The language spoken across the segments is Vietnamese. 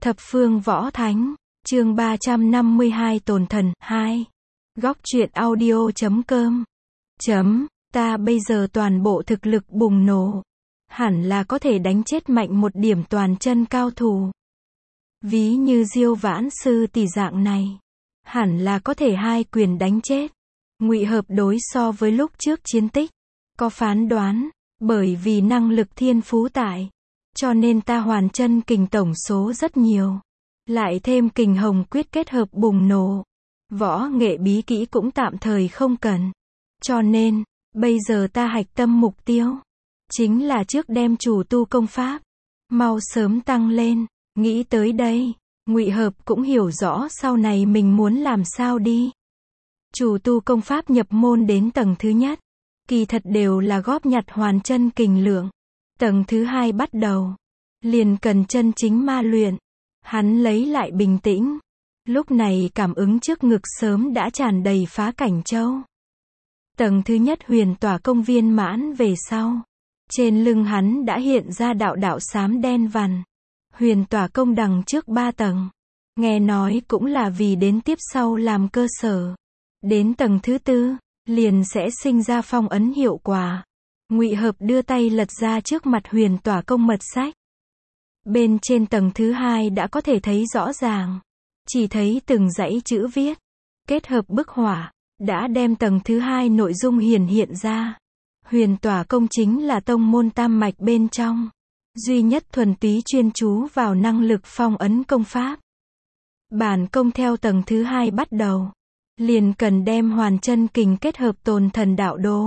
Thập phương võ thánh, chương 352 tồn thần, 2. Góc truyện audio.com. Ta bây giờ toàn bộ thực lực bùng nổ. Hẳn là có thể đánh chết mạnh một điểm toàn chân cao thủ. Ví như Diêu Vãn Sư tỷ dạng này. Hẳn là có thể hai quyền đánh chết. Ngụy Hợp đối so với lúc trước chiến tích. Có phán đoán, bởi vì năng lực thiên phú tại. Cho nên ta hoàn chân kình tổng số rất nhiều. Lại thêm kình hồng quyết kết hợp bùng nổ. Võ nghệ bí kỹ cũng tạm thời không cần. Cho nên, bây giờ ta hạch tâm mục tiêu. Chính là trước đem chủ tu công pháp. Mau sớm tăng lên. Nghĩ tới đây, Ngụy Hợp cũng hiểu rõ sau này mình muốn làm sao đi. Chủ tu công pháp nhập môn đến tầng thứ nhất. Kỳ thật đều là góp nhặt hoàn chân kình lượng. Tầng thứ hai bắt đầu. Liền cần chân chính ma luyện. Hắn lấy lại bình tĩnh. Lúc này cảm ứng trước ngực sớm đã tràn đầy phá cảnh châu. Tầng thứ nhất huyền tỏa công viên mãn về sau. Trên lưng hắn đã hiện ra đạo đạo xám đen vằn. Huyền tỏa công đằng trước 3 tầng. Nghe nói cũng là vì đến tiếp sau làm cơ sở. Đến tầng thứ tư, liền sẽ sinh ra phong ấn hiệu quả. Ngụy Hợp đưa tay lật ra trước mặt huyền tỏa công mật sách. Bên trên tầng thứ hai đã có thể thấy rõ ràng. Chỉ thấy từng dãy chữ viết. Kết hợp bức họa, đã đem tầng thứ hai nội dung hiển hiện ra. Huyền tỏa công chính là tông môn tam mạch bên trong. Duy nhất thuần túy chuyên chú vào năng lực phong ấn công pháp. Bản công theo tầng thứ hai bắt đầu. Liền cần đem hoàn chân kình kết hợp tồn thần đạo đô.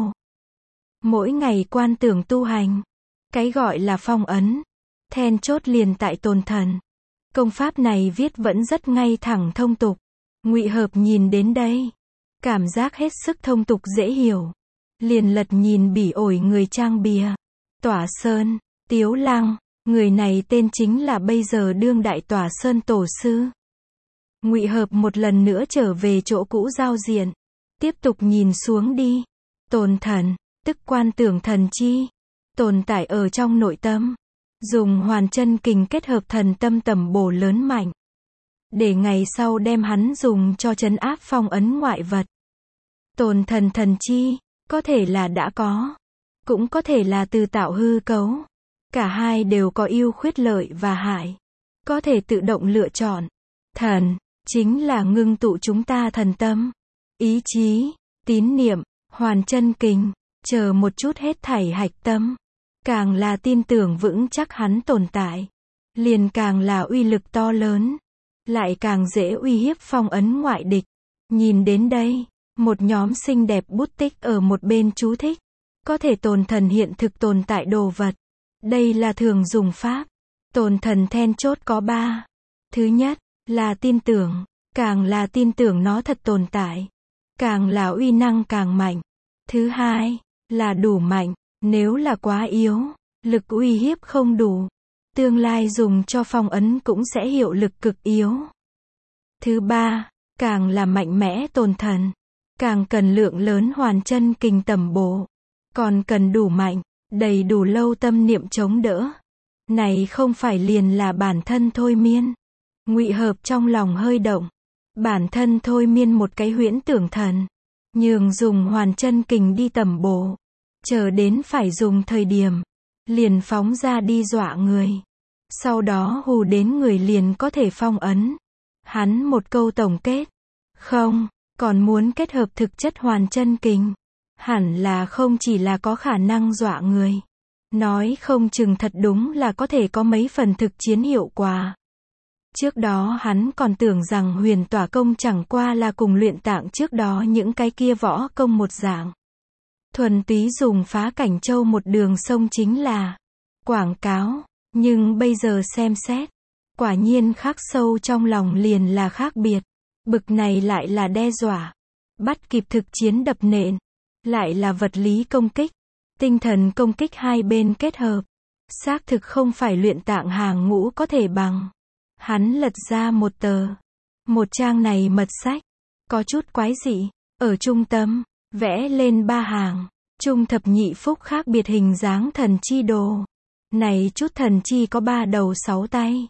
Mỗi ngày quan tưởng tu hành. Cái gọi là phong ấn. Then chốt liền tại tồn thần. Công pháp này viết vẫn rất ngay thẳng thông tục. Ngụy Hợp nhìn đến đây. Cảm giác hết sức thông tục dễ hiểu. Liền lật nhìn bỉ ổi người trang bìa. Tỏa Sơn, Tiếu Lăng. Người này tên chính là bây giờ đương đại Tỏa Sơn tổ sư. Ngụy Hợp một lần nữa trở về chỗ cũ giao diện. Tiếp tục nhìn xuống đi. Tồn thần, tức quan tưởng thần chi. Tồn tại ở trong nội tâm. Dùng hoàn chân kình kết hợp thần tâm tầm bổ lớn mạnh. Để ngày sau đem hắn dùng cho trấn áp phong ấn ngoại vật. Tồn thần thần chi, có thể là đã có. Cũng có thể là từ tạo hư cấu. Cả hai đều có ưu khuyết lợi và hại. Có thể tự động lựa chọn. Thần, chính là ngưng tụ chúng ta thần tâm. Ý chí, tín niệm, hoàn chân kình, chờ một chút hết thảy hạch tâm. Càng là tin tưởng vững chắc hắn tồn tại. Liền càng là uy lực to lớn. Lại càng dễ uy hiếp phong ấn ngoại địch. Nhìn đến đây, một nhóm xinh đẹp bút tích ở một bên chú thích. Có thể tồn thần hiện thực tồn tại đồ vật. Đây là thường dùng pháp. Tồn thần then chốt có 3. Thứ nhất, là tin tưởng. Càng là tin tưởng nó thật tồn tại. Càng là uy năng càng mạnh. Thứ hai, là đủ mạnh. Nếu là quá yếu, lực uy hiếp không đủ. Tương lai dùng cho phong ấn cũng sẽ hiệu lực cực yếu. Thứ ba, càng là mạnh mẽ tồn thần. Càng cần lượng lớn hoàn chân kình tầm bổ. Còn cần đủ mạnh, đầy đủ lâu tâm niệm chống đỡ. Này không phải liền là bản thân thôi miên. Ngụy Hợp trong lòng hơi động. Bản thân thôi miên một cái huyễn tưởng thần. Nhường dùng hoàn chân kình đi tầm bổ. Chờ đến phải dùng thời điểm. Liền phóng ra đi dọa người. Sau đó hù đến người liền có thể phong ấn. Hắn một câu tổng kết. Không, còn muốn kết hợp thực chất hoàn chân kình. Hẳn là không chỉ là có khả năng dọa người. Nói không chừng thật đúng là có thể có mấy phần thực chiến hiệu quả. Trước đó hắn còn tưởng rằng huyền tỏa công chẳng qua là cùng luyện tạng trước đó những cái kia võ công một dạng. Thuần túy dùng phá cảnh châu một đường sông chính là quảng cáo. Nhưng bây giờ xem xét. Quả nhiên khắc sâu trong lòng liền là khác biệt. Bực này lại là đe dọa. Bắt kịp thực chiến đập nện. Lại là vật lý công kích. Tinh thần công kích hai bên kết hợp. Xác thực không phải luyện tạng hàng ngũ có thể bằng. Hắn lật ra một tờ. Một trang này mật sách. Có chút quái dị. Ở trung tâm, vẽ lên 3 hàng. Trung thập nhị phúc khác biệt hình dáng thần chi đồ. Này chút thần chi có 3 đầu 6 tay.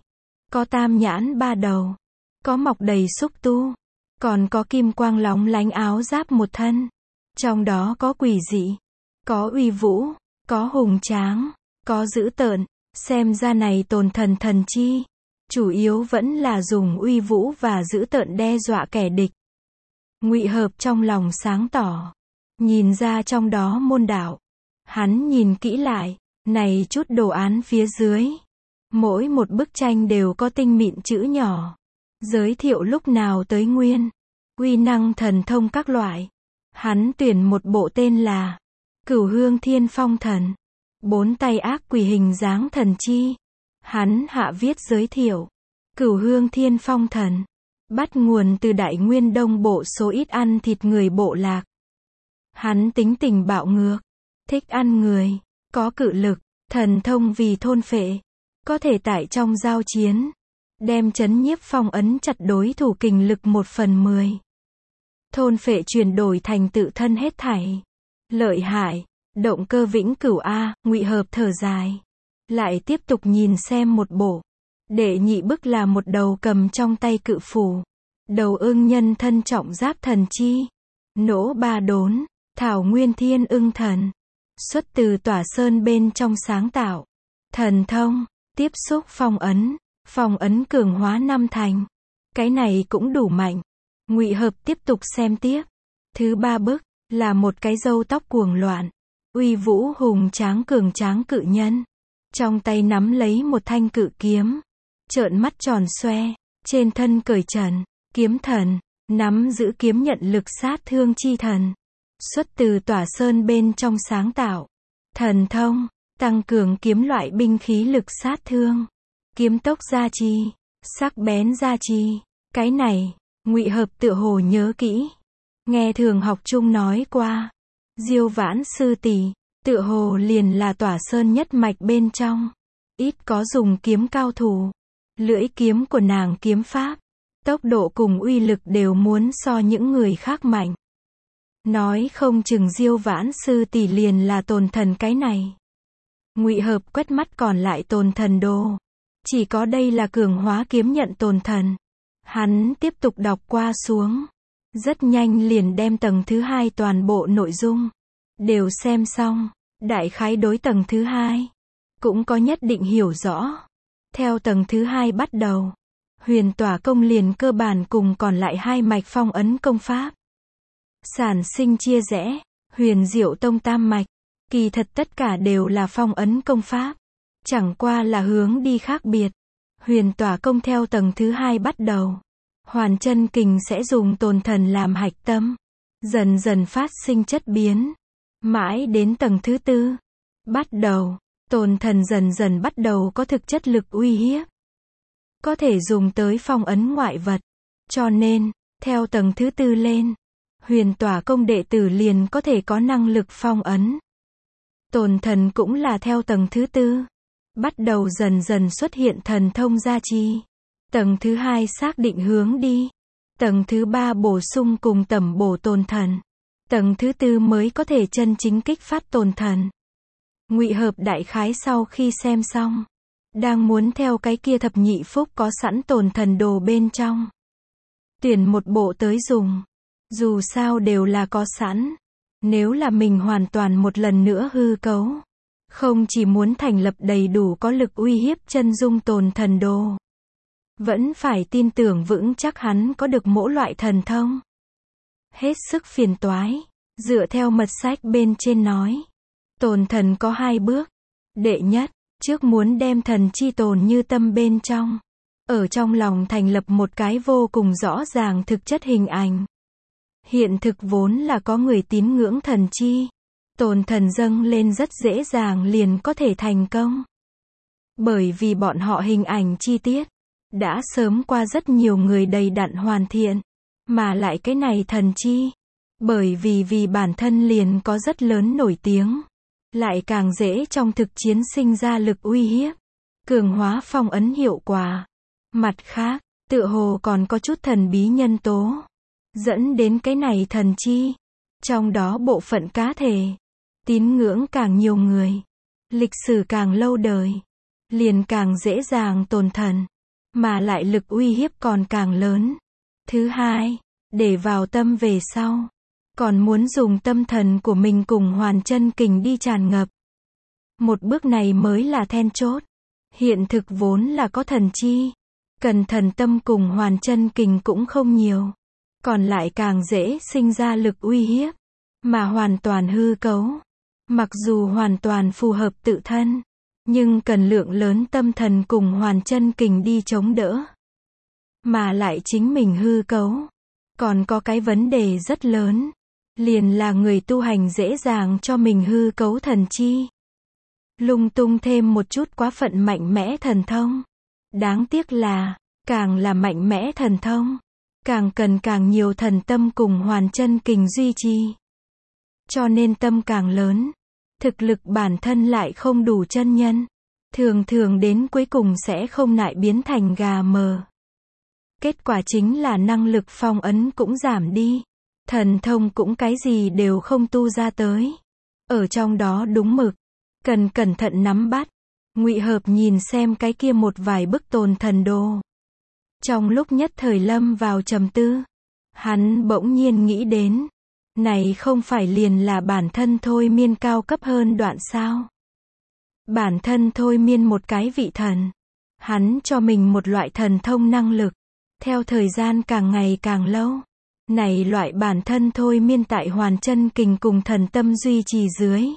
có tam nhãn ba đầu, có mọc đầy xúc tu, còn có kim quang lóng lánh áo giáp một thân. Trong đó có quỷ dị, có uy vũ, có hùng tráng, có dữ tợn. Xem ra này tồn thần thần chi, chủ yếu vẫn là dùng uy vũ và dữ tợn đe dọa kẻ địch. Ngụy Hợp trong lòng sáng tỏ, nhìn ra trong đó môn đạo. Hắn nhìn kỹ lại, này chút đồ án phía dưới. Mỗi một bức tranh đều có tinh mịn chữ nhỏ, giới thiệu lúc nào tới nguyên, uy năng thần thông các loại. Hắn tuyển một bộ tên là Cửu Hương Thiên Phong Thần, 4 tay ác quỷ hình dáng thần chi. Hắn hạ viết giới thiệu, Cửu Hương Thiên Phong Thần, bắt nguồn từ Đại Nguyên Đông bộ số ít ăn thịt người bộ lạc. Hắn tính tình bạo ngược, thích ăn người, có cự lực, thần thông vì thôn phệ, có thể tại trong giao chiến, đem chấn nhiếp phong ấn chặt đối thủ kình lực 1/10. Thôn phệ chuyển đổi thành tự thân hết thảy. Lợi hại, động cơ vĩnh cửu a. Ngụy Hợp thở dài, lại tiếp tục nhìn xem một bộ. Đệ nhị bức là một đầu cầm trong tay cự phủ, đầu ưng nhân thân trọng giáp thần chi, nỗ ba đốn, thảo nguyên thiên ưng thần, xuất từ Tỏa Sơn bên trong sáng tạo. Thần thông, tiếp xúc phong ấn cường hóa 5 thành. Cái này cũng đủ mạnh. Ngụy Hợp tiếp tục xem tiếp. Thứ 3 bức là một cái râu tóc cuồng loạn, uy vũ hùng tráng cường tráng cự nhân, trong tay nắm lấy một thanh cự kiếm, trợn mắt tròn xoe, trên thân cởi trần, kiếm thần, nắm giữ kiếm nhận lực sát thương chi thần, xuất từ Tỏa Sơn bên trong sáng tạo. Thần thông, tăng cường kiếm loại binh khí lực sát thương, kiếm tốc gia trì, sắc bén gia trì. Cái này, Ngụy Hợp tựa hồ nhớ kỹ, nghe thường học chung nói qua. Diêu Vãn sư tỷ, tựa hồ liền là Tỏa Sơn nhất mạch bên trong, ít có dùng kiếm cao thủ. Lưỡi kiếm của nàng kiếm pháp, tốc độ cùng uy lực đều muốn so những người khác mạnh. Nói không chừng Diêu Vãn sư tỷ liền là tồn thần cái này. Ngụy Hợp quét mắt còn lại tồn thần đồ, chỉ có đây là cường hóa kiếm nhận tồn thần. Hắn tiếp tục đọc qua xuống, rất nhanh liền đem tầng thứ 2 toàn bộ nội dung đều xem xong. Đại khái đối tầng thứ 2 cũng có nhất định hiểu rõ. Theo tầng thứ 2 bắt đầu, Huyền Tỏa công liền cơ bản cùng còn lại 2 mạch phong ấn công pháp sản sinh chia rẽ. Huyền Diệu Tông tam mạch, kỳ thật tất cả đều là phong ấn công pháp, chẳng qua là hướng đi khác biệt. Huyền Tỏa công theo tầng thứ 2 bắt đầu, Hoàn Chân Kình sẽ dùng tồn thần làm hạch tâm, dần dần phát sinh chất biến, mãi đến tầng thứ 4 bắt đầu, tồn thần dần dần bắt đầu có thực chất lực uy hiếp, có thể dùng tới phong ấn ngoại vật. Cho nên, theo tầng thứ 4 lên, Huyền Tỏa công đệ tử liền có thể có năng lực phong ấn. Tồn thần cũng là theo tầng thứ 4 bắt đầu dần dần xuất hiện thần thông gia trì. Tầng thứ 2 xác định hướng đi, tầng thứ 3 bổ sung cùng tẩm bổ tồn thần, tầng thứ 4 mới có thể chân chính kích phát tồn thần. Ngụy Hợp đại khái sau khi xem xong, đang muốn theo cái kia thập nhị phúc có sẵn tồn thần đồ bên trong, tuyển một bộ tới dùng. Dù sao đều là có sẵn, nếu là mình hoàn toàn một lần nữa hư cấu, không chỉ muốn thành lập đầy đủ có lực uy hiếp chân dung tồn thần đồ, vẫn phải tin tưởng vững chắc hắn có được mỗi loại thần thông. Hết sức phiền toái. Dựa theo mật sách bên trên nói, tồn thần có 2 bước. Đệ nhất, trước muốn đem thần chi tồn như tâm bên trong, ở trong lòng thành lập một cái vô cùng rõ ràng thực chất hình ảnh. Hiện thực vốn là có người tín ngưỡng thần chi, tồn thần dâng lên rất dễ dàng liền có thể thành công. Bởi vì bọn họ hình ảnh chi tiết đã sớm qua rất nhiều người đầy đặn hoàn thiện, mà lại cái này thần chi, bởi vì bản thân liền có rất lớn nổi tiếng, lại càng dễ trong thực chiến sinh ra lực uy hiếp, cường hóa phong ấn hiệu quả. Mặt khác, tựa hồ còn có chút thần bí nhân tố, dẫn đến cái này thần chi, trong đó bộ phận cá thể, tín ngưỡng càng nhiều người, lịch sử càng lâu đời, liền càng dễ dàng tồn thần. mà lại lực uy hiếp còn càng lớn. Thứ hai, để vào tâm về sau, còn muốn dùng tâm thần của mình cùng hoàn chân kình đi tràn ngập. Một bước này mới là then chốt. Hiện thực vốn là có thần chi, cần thần tâm cùng hoàn chân kình cũng không nhiều, còn lại càng dễ sinh ra lực uy hiếp, mà hoàn toàn hư cấu. Mặc dù hoàn toàn phù hợp tự thân, nhưng cần lượng lớn tâm thần cùng hoàn chân kình đi chống đỡ. Mà lại chính mình hư cấu. Còn có cái vấn đề rất lớn, liền là người tu hành dễ dàng cho mình hư cấu thần chi. Lung tung thêm một chút quá phận mạnh mẽ thần thông. Đáng tiếc là, càng là mạnh mẽ thần thông, càng cần càng nhiều thần tâm cùng hoàn chân kình duy trì. Cho nên tâm càng lớn, thực lực bản thân lại không đủ chân nhân. Thường thường đến cuối cùng sẽ không lại biến thành gà mờ. Kết quả chính là năng lực phong ấn cũng giảm đi. Thần thông cũng cái gì đều không tu ra tới. Ở trong đó đúng mực, cần cẩn thận nắm bắt. Ngụy Hợp nhìn xem cái kia một vài bức tồn thần đồ. Trong lúc nhất thời lâm vào trầm tư, hắn bỗng nhiên nghĩ đến, này không phải liền là bản thân thôi miên cao cấp hơn đoạn sao? Bản thân thôi miên một cái vị thần, hắn cho mình một loại thần thông năng lực, theo thời gian càng ngày càng lâu, này loại bản thân thôi miên tại hoàn chân kình cùng thần tâm duy trì dưới,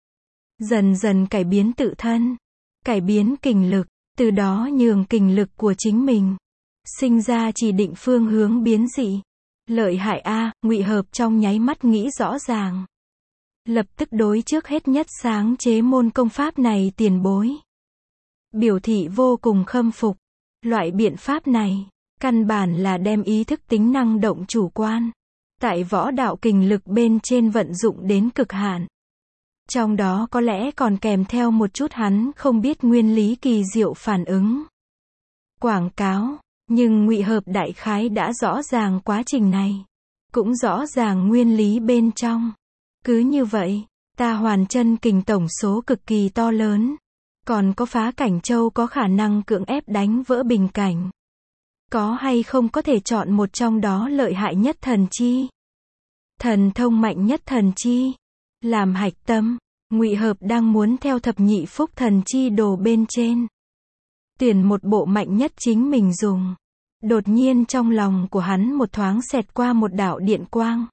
dần dần cải biến tự thân, cải biến kình lực, từ đó nhường kình lực của chính mình sinh ra chỉ định phương hướng biến dị. Lợi hại a, Ngụy Hợp trong nháy mắt nghĩ rõ ràng. Lập tức đối trước hết nhất sáng chế môn công pháp này tiền bối. Biểu thị vô cùng khâm phục. Loại biện pháp này, căn bản là đem ý thức tính năng động chủ quan, tại võ đạo kình lực bên trên vận dụng đến cực hạn. Trong đó có lẽ còn kèm theo một chút hắn không biết nguyên lý kỳ diệu phản ứng. Quảng cáo. Nhưng Ngụy Hợp đại khái đã rõ ràng quá trình này, cũng rõ ràng nguyên lý bên trong. Cứ như vậy, ta hoàn chân kình tổng số cực kỳ to lớn, còn có phá cảnh châu có khả năng cưỡng ép đánh vỡ bình cảnh. Có hay không có thể chọn một trong đó lợi hại nhất thần chi, thần thông mạnh nhất thần chi, làm hạch tâm. Ngụy Hợp đang muốn theo thập nhị phúc thần chi đồ bên trên tuyển một bộ mạnh nhất chính mình dùng. Đột nhiên trong lòng của hắn một thoáng xẹt qua một đạo điện quang.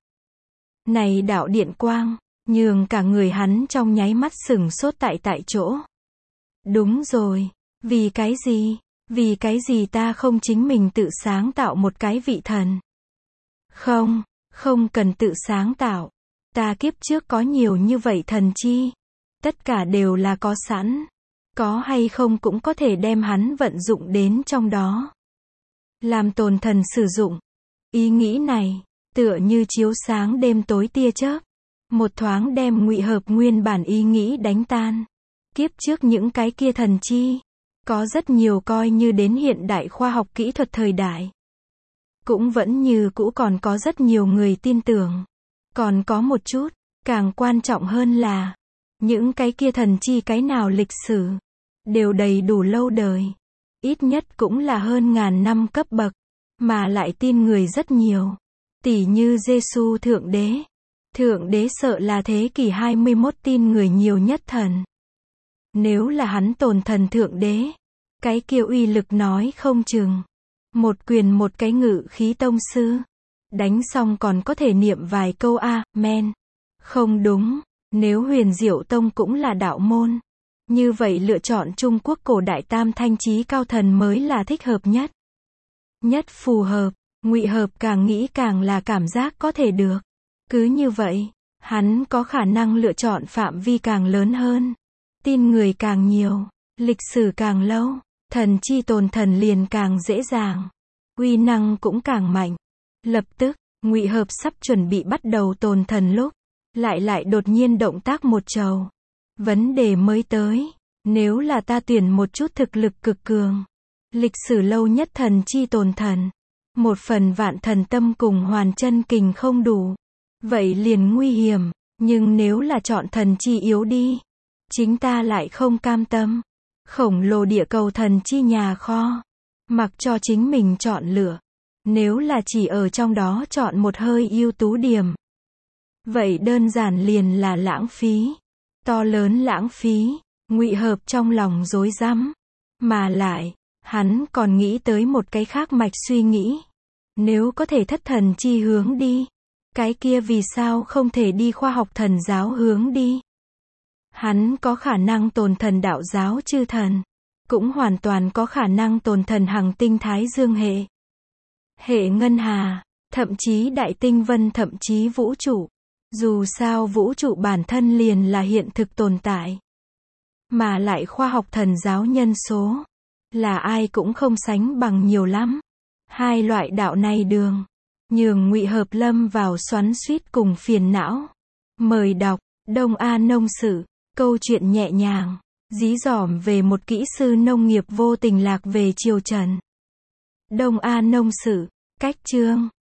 Này đạo điện quang, nhường cả người hắn trong nháy mắt sửng sốt tại chỗ. Đúng rồi, vì cái gì? Vì cái gì ta không chính mình tự sáng tạo một cái vị thần? Không cần tự sáng tạo. Ta kiếp trước có nhiều như vậy thần chi. Tất cả đều là có sẵn. Có hay không cũng có thể đem hắn vận dụng đến trong đó. Làm tồn thần sử dụng. Ý nghĩ này, tựa như chiếu sáng đêm tối tia chớp. Một thoáng đem Ngụy Hợp nguyên bản ý nghĩ đánh tan. Kiếp trước những cái kia thần chi, có rất nhiều coi như đến hiện đại khoa học kỹ thuật thời đại. Cũng vẫn như cũ còn có rất nhiều người tin tưởng. Còn có một chút, càng quan trọng hơn là, những cái kia thần chi cái nào lịch sử, đều đầy đủ lâu đời. Ít nhất cũng là hơn ngàn năm cấp bậc, mà lại tin người rất nhiều. Tỉ như Giêsu Thượng Đế. Thượng Đế sợ là thế kỷ 21 tin người nhiều nhất thần. Nếu là hắn tồn thần Thượng Đế, cái kia uy lực nói không chừng. Một quyền một cái ngự khí tông sư. Đánh xong còn có thể niệm vài câu Amen. Không đúng, nếu Huyền Diệu Tông cũng là đạo môn. Như vậy lựa chọn Trung Quốc cổ đại tam thanh chí cao thần mới là thích hợp nhất. Nhất phù hợp. Ngụy Hợp càng nghĩ càng là cảm giác có thể được. Cứ như vậy, hắn có khả năng lựa chọn phạm vi càng lớn hơn. Tin người càng nhiều, lịch sử càng lâu, thần chi tồn thần liền càng dễ dàng. Uy năng cũng càng mạnh. Lập tức, Ngụy Hợp sắp chuẩn bị bắt đầu tồn thần lúc, lại đột nhiên động tác một trầu. Vấn đề mới tới, nếu là ta tuyển một chút thực lực cực cường, lịch sử lâu nhất thần chi tồn thần, một phần vạn thần tâm cùng hoàn chân kình không đủ, vậy liền nguy hiểm, nhưng nếu là chọn thần chi yếu đi, chính ta lại không cam tâm. Khổng lồ địa cầu thần chi nhà kho, Mặc cho chính mình chọn lựa. Nếu là chỉ ở trong đó chọn một hơi ưu tú điểm, vậy đơn giản liền là lãng phí. To lớn lãng phí. Ngụy Hợp trong lòng rối rắm. Mà lại, hắn còn nghĩ tới một cái khác mạch suy nghĩ. Nếu có thể thất thần chi hướng đi, cái kia vì sao không thể đi khoa học thần giáo hướng đi? Hắn có khả năng tồn thần đạo giáo chư thần, cũng hoàn toàn có khả năng tồn thần hằng tinh thái dương hệ, hệ ngân hà, thậm chí đại tinh vân, thậm chí vũ trụ. Dù sao vũ trụ bản thân liền là hiện thực tồn tại. Mà lại khoa học thần giáo nhân số, là ai cũng không sánh bằng nhiều lắm. Hai loại đạo này đường, nhường Ngụy Hợp lâm vào xoắn xuýt cùng phiền não. Mời đọc, Đông A Nông Sự, câu chuyện nhẹ nhàng, dí dỏm về một kỹ sư nông nghiệp vô tình lạc về triều Trần. Đông A Nông Sự, cách chương.